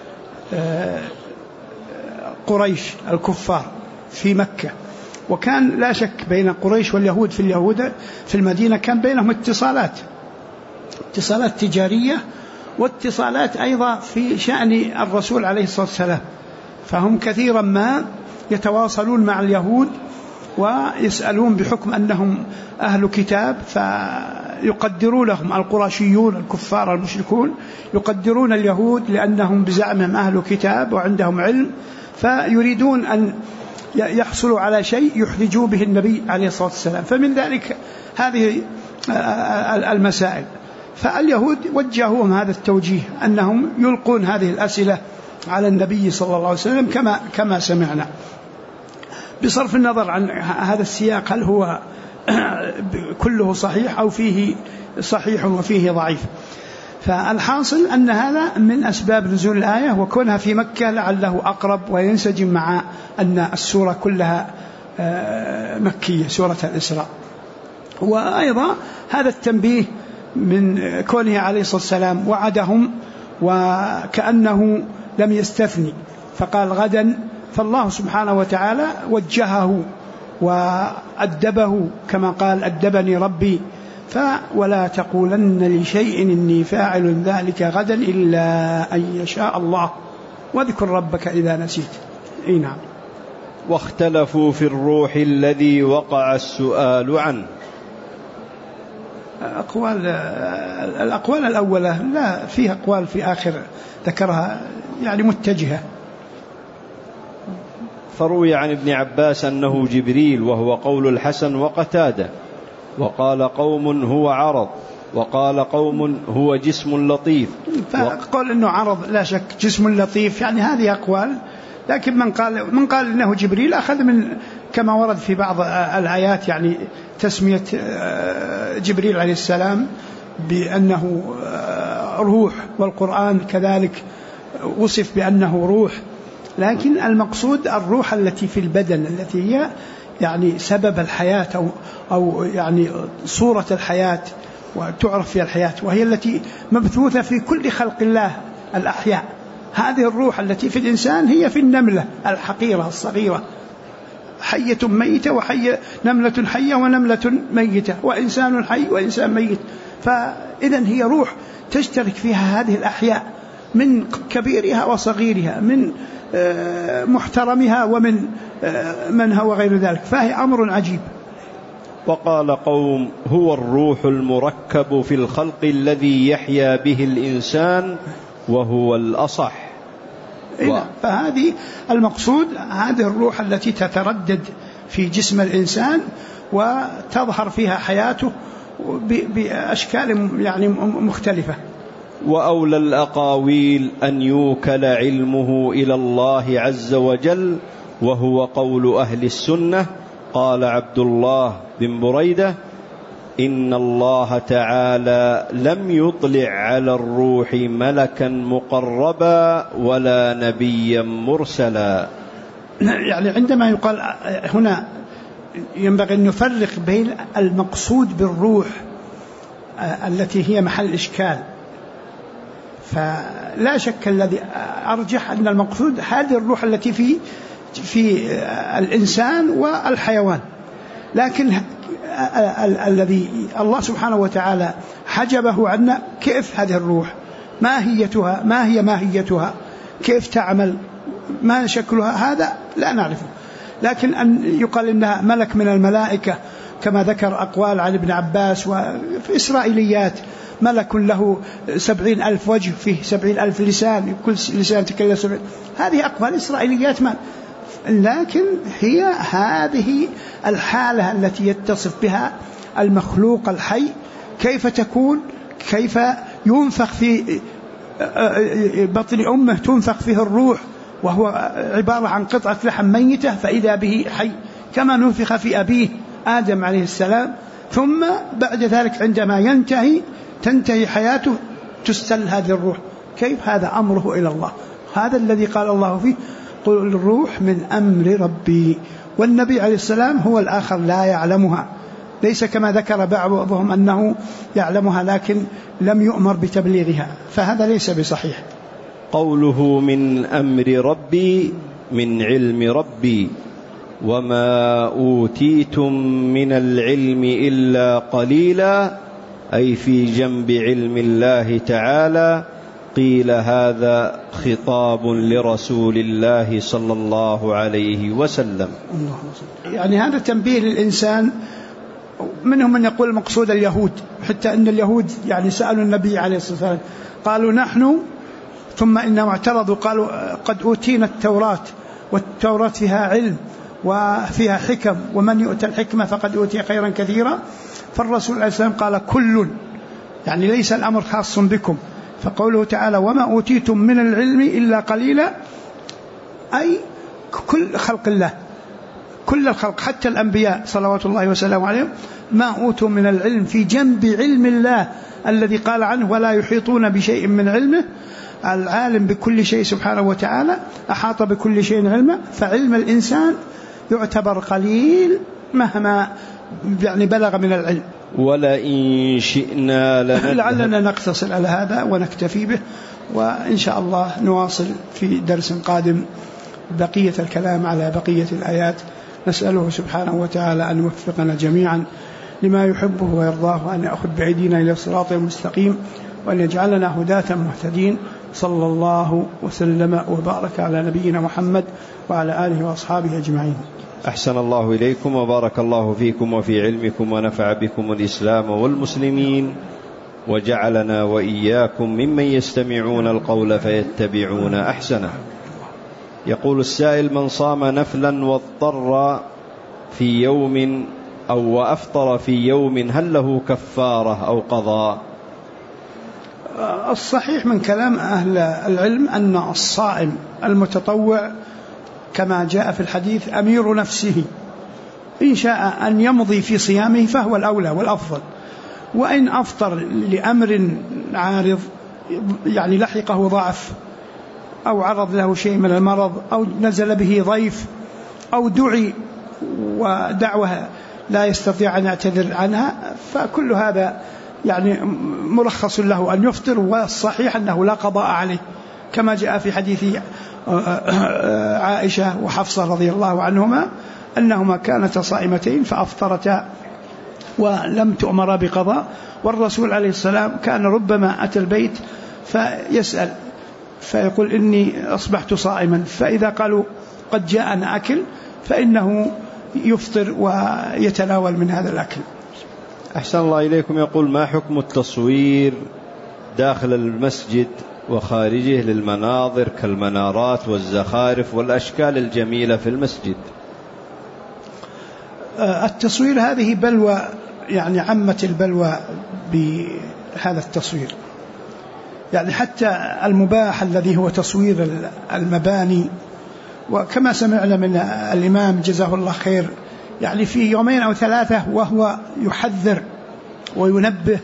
قريش الكفار في مكة، وكان لا شك بين قريش واليهود في المدينة كان بينهم اتصالات تجارية، واتصالات أيضا في شأن الرسول عليه الصلاة والسلام، فهم كثيرا ما يتواصلون مع اليهود ويسألون بحكم أنهم أهل كتاب، فيقدرون لهم القرشيون الكفار المشركون يقدرون اليهود لأنهم بزعمهم أهل كتاب وعندهم علم، فيريدون أن يحصلوا على شيء يحرجوا به النبي عليه الصلاة والسلام. فمن ذلك هذه المسائل، فاليهود وجهوهم هذا التوجيه أنهم يلقون هذه الأسئلة على النبي صلى الله عليه وسلم كما سمعنا، بصرف النظر عن هذا السياق هل هو كله صحيح أو فيه صحيح وفيه ضعيف. فالحاصل أن هذا من أسباب نزول الآية، وكونها في مكة لعله أقرب وينسجم مع أن السورة كلها مكية، سورة الإسراء. وأيضا هذا التنبيه من كونه عليه الصلاة والسلام وعدهم وكأنه لم يستثني فقال غدا، فالله سبحانه وتعالى وجهه وأدبه كما قال: أدبني ربي. ولا تقولن لشيء إني فاعل ذلك غدا إلا أن يشاء الله، واذكر ربك إذا نسيت. نعم. واختلفوا في الروح الذي وقع السؤال عنه. الأقوال الأولى لا، فيها أقوال في آخر ذكرها يعني متجهة. فروي عن ابن عباس أنه جبريل، وهو قول الحسن وقتادة. وقال قوم هو عرض، وقال قوم هو جسم لطيف. فقال إنه عرض لا شك جسم لطيف، يعني هذه أقوال، لكن من قال إنه جبريل أخذ من كما ورد في بعض الآيات يعني تسمية جبريل عليه السلام بأنه روح، والقرآن كذلك وصف بأنه روح، لكن المقصود الروح التي في البدن، التي هي يعني سبب الحياة أو يعني صورة الحياة وتعرف في الحياة، وهي التي مبثوثة في كل خلق الله الأحياء. هذه الروح التي في الإنسان هي في النملة الحقيرة الصغيرة، حية ميتة نملة حية ونملة ميتة، وإنسان حي وإنسان ميت، فإذن هي روح تشترك فيها هذه الأحياء، من كبيرها وصغيرها، من محترمها ومن من هو غير ذلك، فهي أمر عجيب. وقال قوم: هو الروح المركب في الخلق الذي يحيا به الإنسان وهو الأصح. فهذه المقصود، هذه الروح التي تتردد في جسم الإنسان وتظهر فيها حياته بأشكال يعني مختلفة. وأولى الأقاويل أن يوكل علمه إلى الله عز وجل، وهو قول أهل السنة. قال عبد الله بن بريدة: إن الله تعالى لم يطلع على الروح ملكا مقربا ولا نبيا مرسلا. يعني عندما يقال هنا ينبغي أن نفرق بين المقصود بالروح التي هي محل إشكال، فلا شك الذي أرجح أن المقصود هذه الروح التي في الإنسان والحيوان، لكن الذي الله سبحانه وتعالى حجبه عنا كيف هذه الروح، ماهيتها، ما هي ماهيتها، كيف تعمل، ما شكلها، هذا لا نعرفه. لكن أن يقال إنها ملك من الملائكة كما ذكر أقوال عن ابن عباس، وفي إسرائيليات ملك له 70,000 وجه، فيه 70,000 لسان، كل لسان تكلم 70. هذه أقوال إسرائيليات، لكن هي هذه الحالة التي يتصف بها المخلوق الحي، كيف تكون، كيف ينفخ في بطن أمه، تنفخ فيه الروح وهو عبارة عن قطعة لحم ميتة فإذا به حي، كما نفخ في أبيه آدم عليه السلام، ثم بعد ذلك عندما تنتهي حياته تستل هذه الروح. كيف هذا أمره إلى الله؟ هذا الذي قال الله فيه: قل الروح من أمر ربي. والنبي عليه السلام هو الآخر لا يعلمها، ليس كما ذكر بعضهم أنه يعلمها لكن لم يؤمر بتبليغها، فهذا ليس بصحيح. قوله من أمر ربي من علم ربي، وما أوتيتم من العلم إلا قليلا، أي في جنب علم الله تعالى. قيل هذا خطاب لرسول الله صلى الله عليه وسلم. يعني هذا تنبيه للإنسان. منهم من يقول المقصود اليهود، حتى أن اليهود يعني سألوا النبي عليه الصلاة والسلام قالوا نحن، ثم إنهم اعترضوا قالوا قد أوتينا التوراة، والتوراة فيها علم وفيها حكم، ومن يؤتى الحكمة فقد أوتي خيرا كثيرا. فالرسول عليه السلام قال كل، يعني ليس الأمر خاص بكم. فقوله تعالى وما أوتيتم من العلم إلا قليلا، أي كل خلق الله، كل الخلق حتى الأنبياء صلوات الله وسلامه عليهم ما أوتوا من العلم في جنب علم الله الذي قال عنه ولا يحيطون بشيء من علمه. العالم بكل شيء سبحانه وتعالى أحاط بكل شيء علما، فعلم الإنسان يعتبر قليل مهما يعني بلغ من العلم. ولئن شئنا لعلنا نقتصر على هذا ونكتفي به، وإن شاء الله نواصل في درس قادم بقية الكلام على بقية الآيات. نسأله سبحانه وتعالى أن يوفقنا جميعا لما يحبه ويرضاه، وأن يأخذ بأيدينا إلى الصراط المستقيم، وأن يجعلنا هداة مهتدين. صلى الله وسلم وبارك على نبينا محمد وعلى آله وأصحابه أجمعين. أحسن الله إليكم وبارك الله فيكم وفي علمكم، ونفع بكم الإسلام والمسلمين، وجعلنا وإياكم ممن يستمعون القول فيتبعون أحسنه. يقول السائل: من صام نفلا واضطر في يوم أو وأفطر في يوم هل له كفارة أو قضاء؟ الصحيح من كلام أهل العلم أن الصائم المتطوع كما جاء في الحديث أمير نفسه، إن شاء أن يمضي في صيامه فهو الأولى والأفضل، وإن أفطر لأمر عارض يعني لحقه ضعف أو عرض له شيء من المرض أو نزل به ضيف أو دعي ودعوة لا يستطيع أن يعتذر عنها، فكل هذا يعني مرخص له أن يفطر، والصحيح أنه لا قضاء عليه، كما جاء في حديث عائشة وحفصة رضي الله عنهما أنهما كانتا صائمتين فأفطرتا ولم تؤمر بقضاء. والرسول عليه السلام كان ربما أتى البيت فيسأل فيقول إني أصبحت صائما، فإذا قالوا قد جاءنا أكل فإنه يفطر ويتناول من هذا الأكل. أحسن الله إليكم. يقول: ما حكم التصوير داخل المسجد وخارجه للمناظر كالمنارات والزخارف والأشكال الجميلة في المسجد؟ التصوير هذه بلوى، يعني عمت البلوى بهذا التصوير، يعني حتى المباح الذي هو تصوير المباني. وكما سمعنا من الإمام جزاه الله خير يعني في 2 أو 3 وهو يحذر وينبه،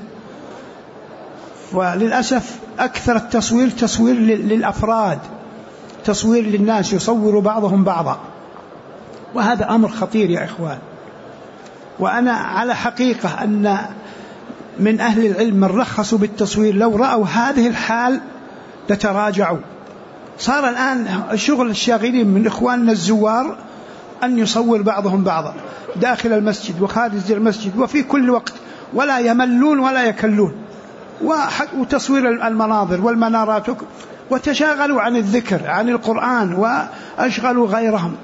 وللأسف أكثر التصوير تصوير للأفراد، تصوير للناس، يصور بعضهم بعضا، وهذا أمر خطير يا إخوان. وأنا على حقيقة أن من أهل العلم من رخصوا بالتصوير لو رأوا هذه الحال لتراجعوا. صار الآن شغل الشاغلين من إخواننا الزوار أن يصور بعضهم بعضا داخل المسجد وخارج المسجد وفي كل وقت، ولا يملون ولا يكلون، وتصوير المناظر والمنارات، وتشاغلوا عن الذكر عن القرآن وأشغلوا غيرهم.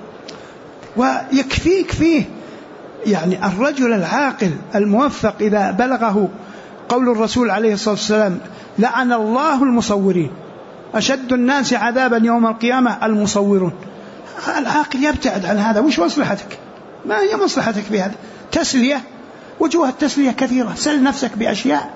ويكفيك فيه يعني الرجل العاقل الموفق إذا بلغه قول الرسول عليه الصلاة والسلام: لعن الله المصورين، أشد الناس عذابا يوم القيامة المصورون. العاقل يبتعد عن هذا. وش مصلحتك؟ ما هي مصلحتك بهذا؟ تسلية، وجوه التسلية كثيرة، سل نفسك بأشياء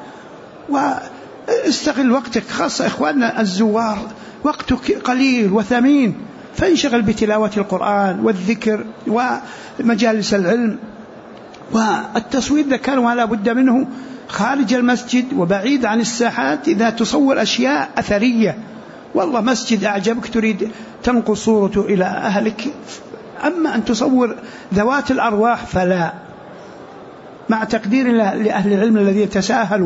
واستغل وقتك، خاصة إخواننا الزوار وقتك قليل وثمين، فانشغل بتلاوة القرآن والذكر ومجالس العلم. والتصوير إذا كان ولا بد منه خارج المسجد وبعيد عن الساحات، إذا تصور أشياء أثرية، والله مسجد أعجبك تريد تنقل صورته إلى أهلك، أما أن تصور ذوات الأرواح فلا. مع تقدير لأهل العلم الذين تساهلوا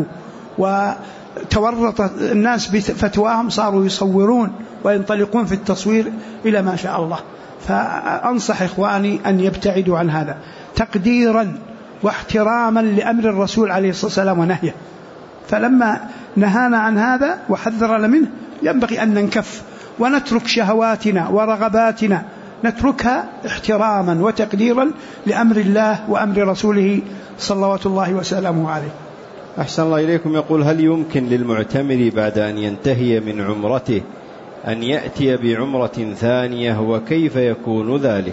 وتورط الناس بفتواهم صاروا يصورون وينطلقون في التصوير إلى ما شاء الله. فأنصح إخواني أن يبتعدوا عن هذا تقديرا واحتراما لأمر الرسول عليه الصلاة والسلام ونهيه. فلما نهانا عن هذا وحذرنا منه ينبغي أن ننكف ونترك شهواتنا ورغباتنا، نتركها احتراما وتقديرا لأمر الله وأمر رسوله صلوات الله وسلامه عليه. أحسن الله إليكم. يقول: هل يمكن للمعتمر بعد أن ينتهي من عمرته أن يأتي بعمرة ثانية، وكيف يكون ذلك؟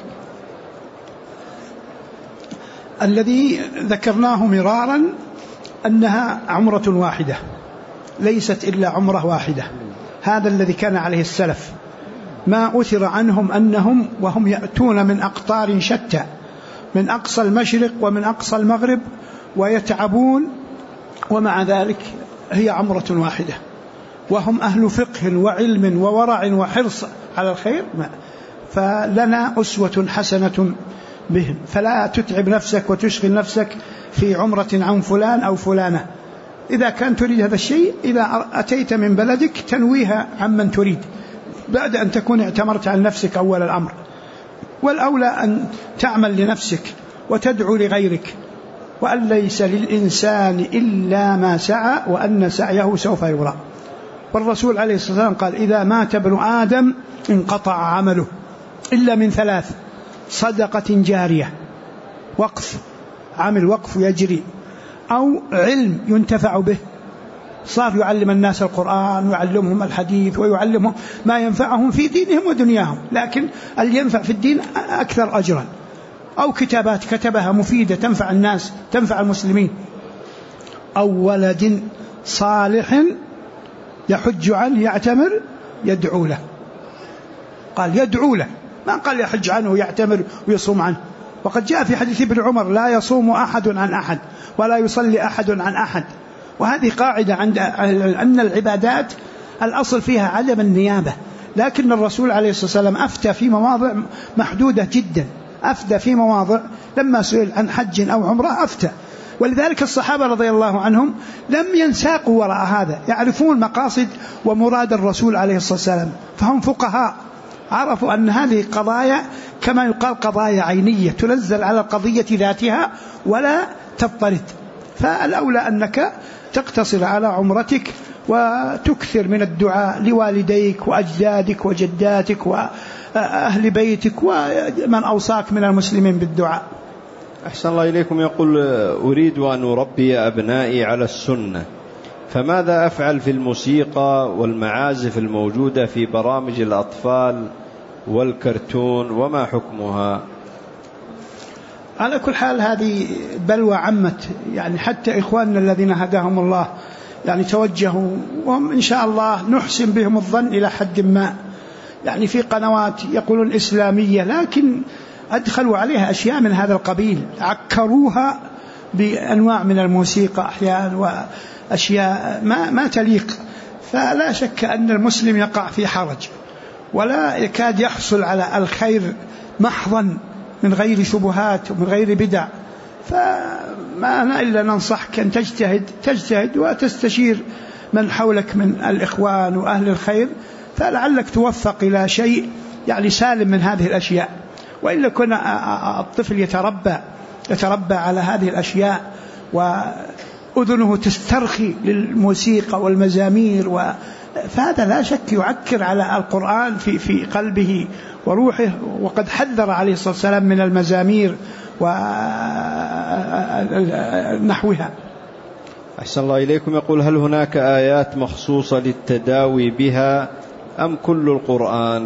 الذي ذكرناه مرارا أنها عمرة واحدة، ليست إلا عمرة واحدة. هذا الذي كان عليه السلف، ما أثر عنهم أنهم وهم يأتون من أقطار شتى، من أقصى المشرق ومن أقصى المغرب، ويتعبون، ومع ذلك هي عمرة واحدة، وهم أهل فقه وعلم وورع وحرص على الخير. فلنا أسوة حسنة بهم، فلا تتعب نفسك وتشغل نفسك في عمرة عن فلان أو فلانة. إذا كان تريد هذا الشيء، إذا أتيت من بلدك تنويها عمن تريد بعد أن تكون اعتمرت عن نفسك أول الأمر. والأولى أن تعمل لنفسك وتدعو لغيرك، وأن ليس للإنسان إلا ما سعى وأن سعيه سوف يرى. والرسول عليه الصلاة والسلام قال: إذا مات ابن آدم انقطع عمله إلا من 3: صدقة جارية، وقف، عمل وقف يجري، أو علم ينتفع به، صار يعلم الناس القرآن ويعلمهم الحديث ويعلمهم ما ينفعهم في دينهم ودنياهم، لكن اللي ينفع في الدين أكثر أجرا، أو كتابات كتبها مفيدة تنفع الناس تنفع المسلمين، أو ولد صالح يحج عنه يعتمر يدعو له. قال يدعو له، ما قال يحج عنه ويعتمر ويصوم عنه. وقد جاء في حديث ابن عمر: لا يصوم أحد عن أحد ولا يصلي أحد عن أحد. وهذه قاعدة عند أن العبادات الأصل فيها عدم النيابة، لكن الرسول عليه الصلاة والسلام أفتى في مواضع محدودة جدا، أفتى في مواضع لما سئل عن حج أو عمرة أفتى. ولذلك الصحابة رضي الله عنهم لم ينساقوا وراء هذا، يعرفون مقاصد ومراد الرسول عليه الصلاة والسلام، فهم فقهاء، عرفوا أن هذه قضايا كما يقال قضايا عينية تنزل على القضية ذاتها ولا تضطرد. فالأولى أنك تقتصر على عمرتك وتكثر من الدعاء لوالديك وأجدادك وجداتك وأهل بيتك ومن أوصاك من المسلمين بالدعاء. أحسن الله إليكم. يقول: أريد أن أربي أبنائي على السنة، فماذا أفعل في الموسيقى والمعازف الموجودة في برامج الأطفال والكرتون، وما حكمها؟ على كل حال هذه بلوى عمت، يعني حتى إخواننا الذين هداهم الله يعني توجهوا، وهم إن شاء الله نحسن بهم الظن إلى حد ما، يعني في قنوات يقولون إسلامية لكن أدخلوا عليها أشياء من هذا القبيل، عكروها بأنواع من الموسيقى أحيانا وأشياء ما تليق. فلا شك أن المسلم يقع في حرج ولا يكاد يحصل على الخير محضا من غير شبهات ومن غير بدع. فما أنا إلا ننصحك أن تجتهد وتستشير من حولك من الإخوان وأهل الخير، فلعلك توفق إلى شيء يعني سالم من هذه الأشياء. وإلا كنا الطفل يتربى على هذه الأشياء وأذنه تسترخي للموسيقى والمزامير، فهذا لا شك يعكر على القرآن في قلبه وروحه. وقد حذر عليه الصلاة والسلام من المزامير ونحوها. أحسن الله إليكم. يقول: هل هناك آيات مخصوصة للتداوي بها أم كل القرآن؟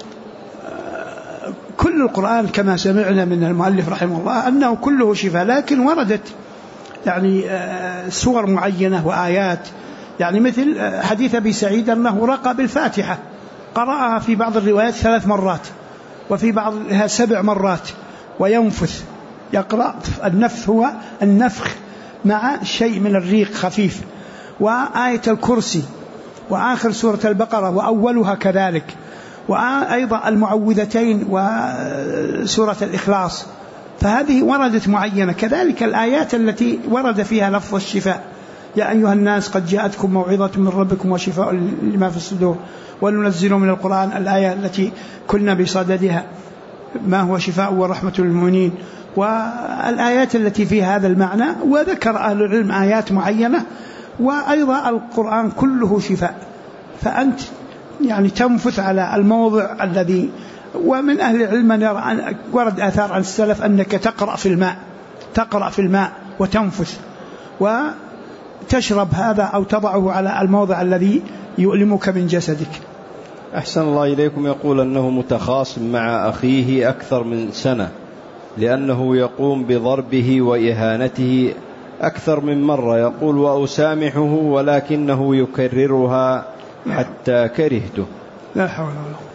كل القرآن كما سمعنا من المؤلف رحمه الله أنه كله شفاء، لكن وردت يعني سور معينة وآيات، يعني مثل حديث أبي سعيد أنه رقى بالفاتحة، قرأها في بعض الروايات 3 مرات وفي بعضها 7 مرات، وينفث يقرأ. النفث هو النفخ مع شيء من الريق خفيف. وآية الكرسي وآخر سورة البقرة وأولها كذلك، وأيضا المعوذتين وسورة الإخلاص، فهذه وردت معينة. كذلك الآيات التي ورد فيها لفظ الشفاء: يا أيها الناس قد جاءتكم موعظة من ربكم وشفاء لما في الصدور وننزل من القرآن، الآية التي كنا بصددها ما هو شفاء ورحمة للمؤمنين، والآيات التي في هذا المعنى. وذكر أهل العلم آيات معينة، وأيضا القرآن كله شفاء، فأنت يعني تنفث على الموضع الذي. ومن أهل العلم من يرى أن ورد آثار عن السلف أنك تقرأ في الماء وتنفث وتشرب هذا أو تضعه على الموضع الذي يؤلمك من جسدك. أحسن الله إليكم. يقول أنه متخاصم مع أخيه أكثر من سنة، لأنه يقوم بضربه وإهانته أكثر من مرة. يقول: وأسامحه ولكنه يكررها حتى كرهته. لا حول ولا قوة.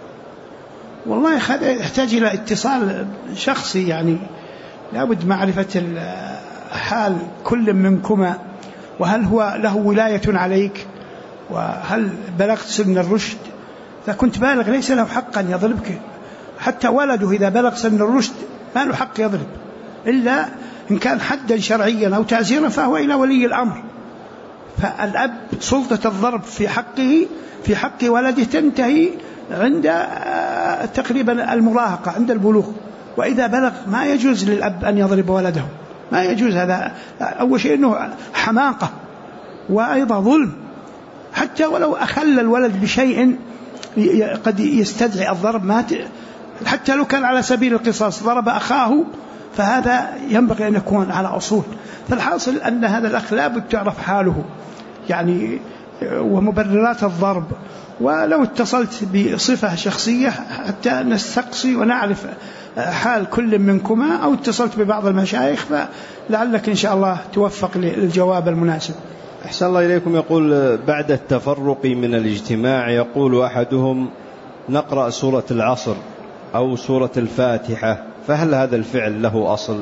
والله يحتاج إلى اتصال شخصي، يعني لابد معرفة حال كل منكما، وهل هو له ولاية عليك، وهل بلغت سن الرشد. فكنت بالغ ليس له حق أن يضربك، حتى ولده إذا بلغ سن الرشد ما له حق يضرب، إلا إن كان حدا شرعيا أو تعزيرا فهو إلى ولي الأمر. فالأب سلطة الضرب في حق ولده تنتهي عند تقريبا المراهقة، عند البلوغ. وإذا بلغ ما يجوز للأب أن يضرب ولده، ما يجوز. هذا أول شيء أنه حماقة، وأيضا ظلم، حتى ولو أخل الولد بشيء قد يستدعي الضرب، حتى لو كان على سبيل القصاص ضرب أخاه، فهذا ينبغي أن يكون على أصول. فالحاصل أن هذا الأخ لابد تعرف حاله يعني ومبررات الضرب. ولو اتصلت بصفة شخصية حتى نستقصي ونعرف حال كل منكما، أو اتصلت ببعض المشايخ، فلعلك إن شاء الله توفق للجواب المناسب. أحسن الله إليكم. يقول: بعد التفرق من الاجتماع يقول أحدهم: نقرأ سورة العصر أو سورة الفاتحة، فهل هذا الفعل له أصل؟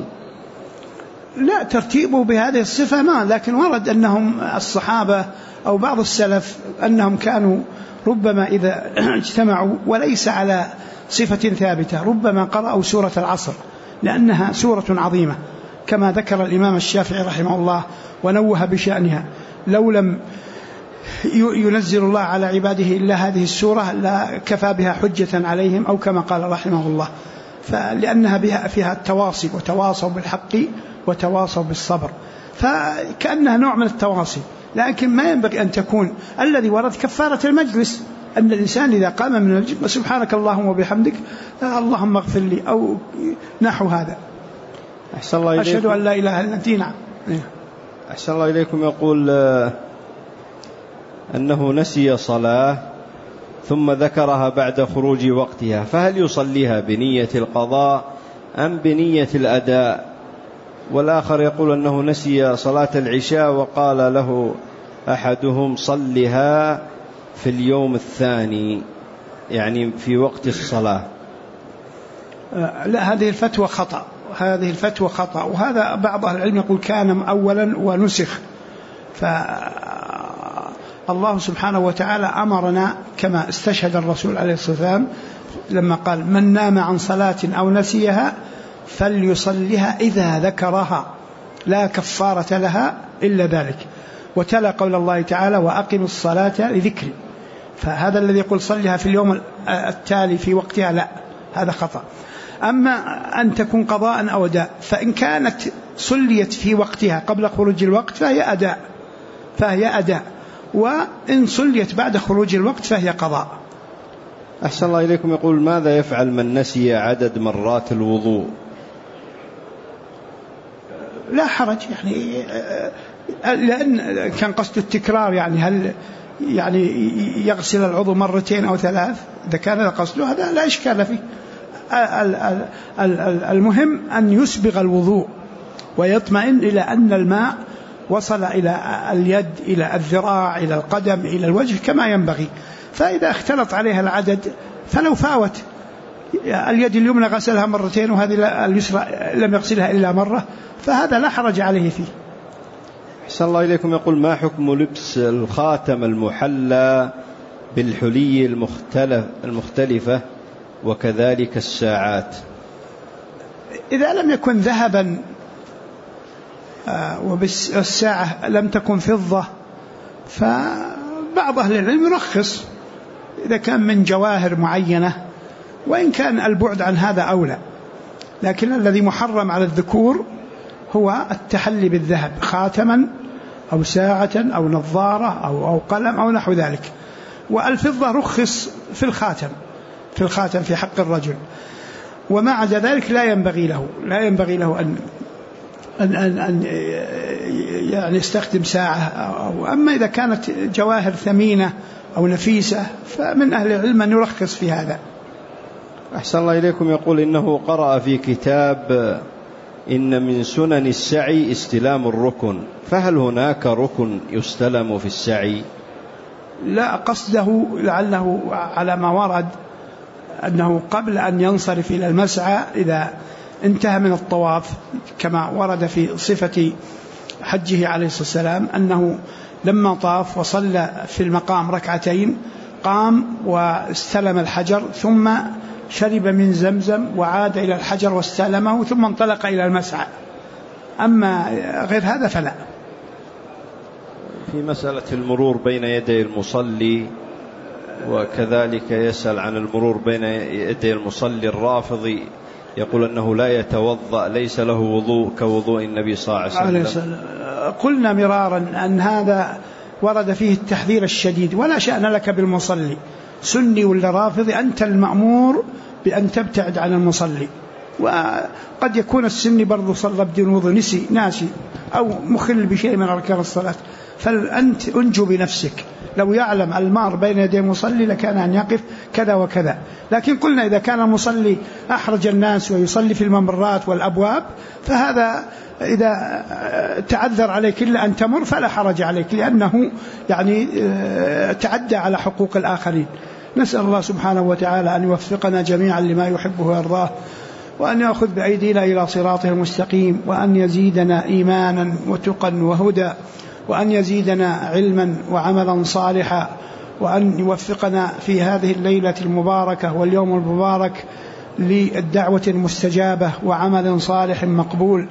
لا، ترتيبه بهذه الصفة ما، لكن ورد أنهم الصحابة أو بعض السلف أنهم كانوا ربما إذا اجتمعوا وليس على صفة ثابتة ربما قرأوا سورة العصر، لأنها سورة عظيمة كما ذكر الإمام الشافعي رحمه الله ونوه بشأنها: لو لم ينزل الله على عباده إلا هذه السورة لا كفى بها حجة عليهم، أو كما قال رحمه الله. فلأنها فيها التواصي، وتواصوا بالحق وتواصوا بالصبر، فكأنها نوع من التواصي. لكن ما ينبغي أن تكون الذي ورد كفارة المجلس، أن الإنسان إذا قام من المجلس سبحانك اللهم وبحمدك اللهم اغفر لي أو نحو هذا. أحسن الله إليكم. أشهد أن لا إله إلا أنت. نعم. أحسن الله إليكم. يقول أنه نسي صلاة ثم ذكرها بعد خروج وقتها، فهل يصليها بنية القضاء أم بنية الأداء؟ والآخر يقول أنه نسي صلاة العشاء وقال له أحدهم صلها في اليوم الثاني، يعني في وقت الصلاة. لا، هذه الفتوى خطأ، هذه الفتوى خطأ، وهذا بعض أهل العلم يقول كان أولا ونسخ. فالله سبحانه وتعالى أمرنا كما استشهد الرسول عليه الصلاة والسلام لما قال من نام عن صلاة أو نسيها فليصلها إذا ذكرها لا كفارة لها إلا ذلك، وتلا قول الله تعالى وأقم الصلاة لذكري. فهذا الذي يقول صلها في اليوم التالي في وقتها، لا، هذا خطأ. أما أن تكون قضاء أو أداء، فإن كانت صليت في وقتها قبل خروج الوقت فهي أداء، وإن صليت بعد خروج الوقت فهي قضاء. أحسن الله إليكم. يقول ماذا يفعل من نسي عدد مرات الوضوء؟ لا حرج، يعني لأن كان قصد التكرار، يعني هل يعني يغسل العضو مرتين أو ثلاث؟ إذا كان هذا قصده هذا لا إشكال فيه. المهم أن يسبغ الوضوء ويطمئن إلى أن الماء وصل إلى اليد، إلى الذراع، إلى القدم، إلى الوجه كما ينبغي. فإذا اختلط عليها العدد فلو فاوت اليد اليمنى غسلها مرتين وهذه اليسرى لم يغسلها إلا مرة فهذا لا حرج عليه فيه. أحسن الله إليكم. يقول ما حكم لبس الخاتم المحلى بالحلي المختلفة وكذلك الساعات؟ إذا لم يكن ذهبا والساعة لم تكن فضة فبعض أهل العلم يرخص إذا كان من جواهر معينة، وإن كان البعد عن هذا أولى. لكن الذي محرم على الذكور هو التحلي بالذهب، خاتما أو ساعة أو نظارة أو قلم أو نحو ذلك. والفضة رخص في الخاتم في حق الرجل، وما عدا ذلك لا ينبغي له أن يعني يستخدم ساعة. أما إذا كانت جواهر ثمينة أو نفيسة فمن أهل العلم أن يرخص في هذا. أحسن الله إليكم. يقول إنه قرأ في كتاب إن من سنن السعي استلام الركن، فهل هناك ركن يستلم في السعي؟ لا، قصده لعله على ما ورد أنه قبل أن ينصرف إلى المسعى إذا انتهى من الطواف، كما ورد في صفة حجه عليه الصلاة والسلام أنه لما طاف وصلى في المقام ركعتين قام واستلم الحجر ثم شرب من زمزم وعاد إلى الحجر واستلمه ثم انطلق إلى المسعى. أما غير هذا فلا. في مسألة المرور بين يدي المصلي، وكذلك يسأل عن المرور بين يدي المصلي الرافضي، يقول أنه لا يتوضأ، ليس له وضوء كوضوء النبي صلى الله عليه وسلم. قلنا مرارا أن هذا ورد فيه التحذير الشديد، ولا شأن لك بالمصلي سني ولا رافضي، أنت المأمور بأن تبتعد عن المصلي. وقد يكون السني برضو صلى بدون وضوء ناسي أو مخل بشيء من أركان الصلاة، فأنت أنجو بنفسك. لو يعلم المار بين يدي المصلي لكان أن يقف كذا وكذا. لكن قلنا إذا كان المصلي أحرج الناس ويصلي في الممرات والأبواب فهذا إذا تعذر عليك إلا أن تمر فلا حرج عليك، لأنه يعني تعدى على حقوق الآخرين. نسأل الله سبحانه وتعالى أن يوفقنا جميعا لما يحبه ويرضاه، وأن يأخذ بأيدينا إلى صراطه المستقيم، وأن يزيدنا إيمانا وتقا وهدى، وأن يزيدنا علما وعملا صالحا، وأن يوفقنا في هذه الليلة المباركة واليوم المبارك للدعوة المستجابة وعمل صالح مقبول.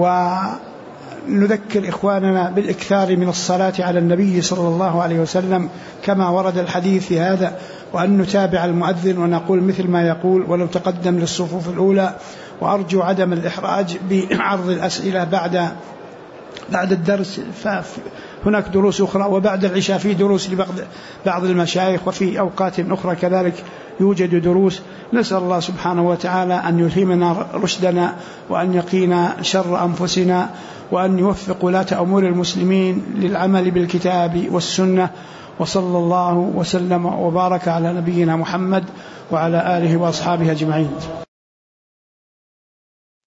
ونذكر إخواننا بالإكثار من الصلاة على النبي صلى الله عليه وسلم كما ورد الحديث في هذا، وأن نتابع المؤذن ونقول مثل ما يقول ولو تقدم للصفوف الأولى. وأرجو عدم الإحراج بعرض الأسئلة بعد بعد الدرس هناك دروس أخرى، وبعد العشاء في دروس لبعض المشايخ، وفي أوقات أخرى كذلك يوجد دروس. نسأل الله سبحانه وتعالى أن يلهمنا رشدنا، وأن يقينا شر أنفسنا، وأن يوفق ولاة أمور المسلمين للعمل بالكتاب والسنة. وصلى الله وسلم وبارك على نبينا محمد وعلى آله وأصحابه أجمعين.